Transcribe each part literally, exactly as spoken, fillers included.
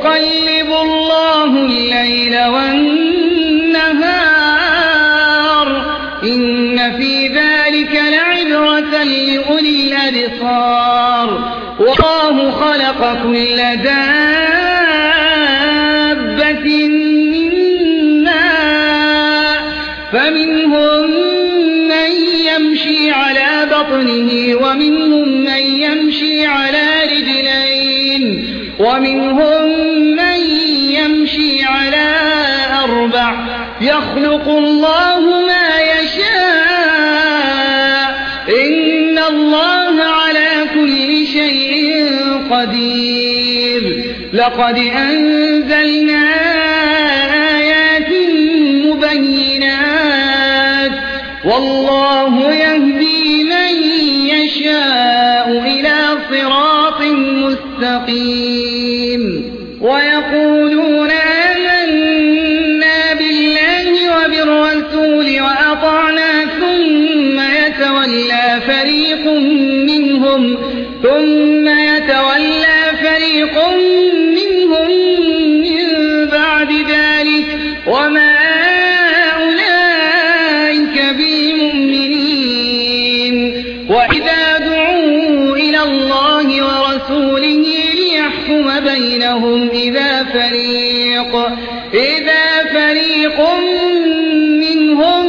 يقلب الله الليل والنهار إن في ذلك لعبرة لأولي الأبصار والله خلق كل دابة من ماء فمنهم من يمشي على بطنه ومنهم من يمشي على رجلين ومنهم من يمشي على أربع يخلق الله ما يشاء إن الله على كل شيء قدير لقد أنزلنا آيات مبينات والله يهدي من يشاء إلى صراط مستقيم ويقولون آمنا بالله وبالرسول وأطعنا ثم يتولى فريق منهم ثم يتولى فريق منهم من بعد ذلك وما أولئك بالمؤمنين وإذا دعوا إلى الله ورسوله ليحكم بينهم إذا فريق إذا فريق منهم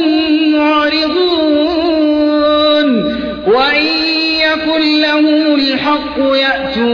معرضون وإن يكن لهم الحق يأتوا